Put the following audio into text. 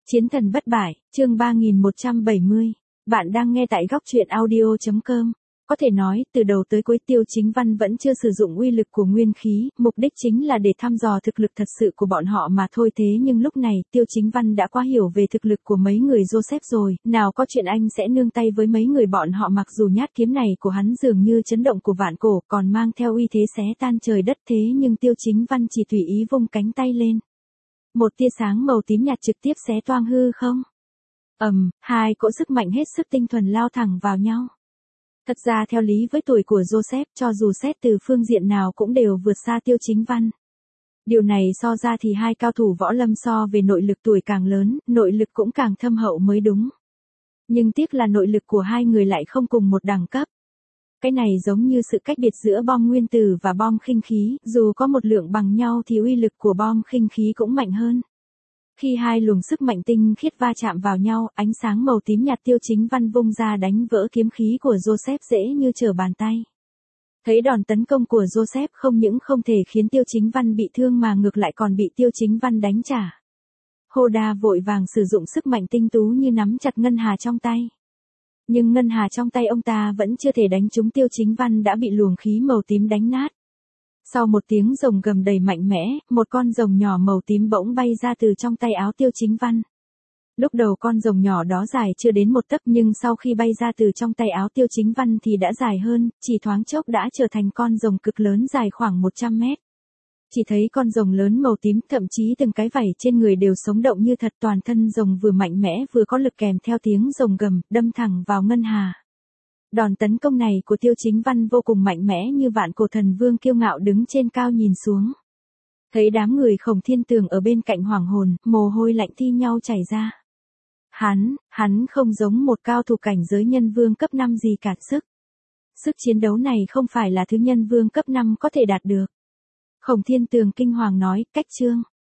Chiến thần bất bại, chương 3170. Bạn đang nghe tại góc truyện audio.com. Có thể nói, từ đầu tới cuối Tiêu Chính Văn vẫn chưa sử dụng uy lực của nguyên khí, mục đích chính là để thăm dò thực lực thật sự của bọn họ mà thôi. Thế nhưng lúc này, Tiêu Chính Văn đã quá hiểu về thực lực của mấy người Joseph rồi, nào có chuyện anh sẽ nương tay với mấy người bọn họ. Mặc dù nhát kiếm này của hắn dường như chấn động của vạn cổ, còn mang theo uy thế xé tan trời đất, thế nhưng Tiêu Chính Văn chỉ tùy ý vung cánh tay lên. Một tia sáng màu tím nhạt trực tiếp xé toang hư không. Hai cỗ sức mạnh hết sức tinh thuần lao thẳng vào nhau. Thật ra theo lý với tuổi của Joseph, cho dù xét từ phương diện nào cũng đều vượt xa Tiêu Chính Văn. Điều này so ra thì hai cao thủ võ lâm so về nội lực tuổi càng lớn, nội lực cũng càng thâm hậu mới đúng. Nhưng tiếc là nội lực của hai người lại không cùng một đẳng cấp. Cái này giống như sự cách biệt giữa bom nguyên tử và bom khinh khí, dù có một lượng bằng nhau thì uy lực của bom khinh khí cũng mạnh hơn. Khi hai luồng sức mạnh tinh khiết va chạm vào nhau, ánh sáng màu tím nhạt Tiêu Chính Văn vung ra đánh vỡ kiếm khí của Joseph dễ như trở bàn tay. Thấy đòn tấn công của Joseph không những không thể khiến Tiêu Chính Văn bị thương mà ngược lại còn bị Tiêu Chính Văn đánh trả. Hoda vội vàng sử dụng sức mạnh tinh tú như nắm chặt ngân hà trong tay. Nhưng ngân hà trong tay ông ta vẫn chưa thể đánh trúng Tiêu Chính Văn đã bị luồng khí màu tím đánh nát. Sau một tiếng rồng gầm đầy mạnh mẽ, một con rồng nhỏ màu tím bỗng bay ra từ trong tay áo Tiêu Chính Văn. Lúc đầu con rồng nhỏ đó dài chưa đến một tấc, nhưng sau khi bay ra từ trong tay áo Tiêu Chính Văn thì đã dài hơn, chỉ thoáng chốc đã trở thành con rồng cực lớn dài khoảng 100 mét. Chỉ thấy con rồng lớn màu tím, thậm chí từng cái vảy trên người đều sống động như thật, toàn thân rồng vừa mạnh mẽ vừa có lực kèm theo tiếng rồng gầm, đâm thẳng vào ngân hà. Đòn tấn công này của Tiêu Chính Văn vô cùng mạnh mẽ, như vạn cổ thần vương kiêu ngạo đứng trên cao nhìn xuống. Thấy đám người Khổng Thiên Tường ở bên cạnh hoảng hồn, mồ hôi lạnh thi nhau chảy ra. Hắn không giống một cao thủ cảnh giới nhân vương cấp 5 gì cả. Sức chiến đấu này không phải là thứ nhân vương cấp 5 có thể đạt được. Khổng Thiên Tường kinh hoàng nói, cách chương.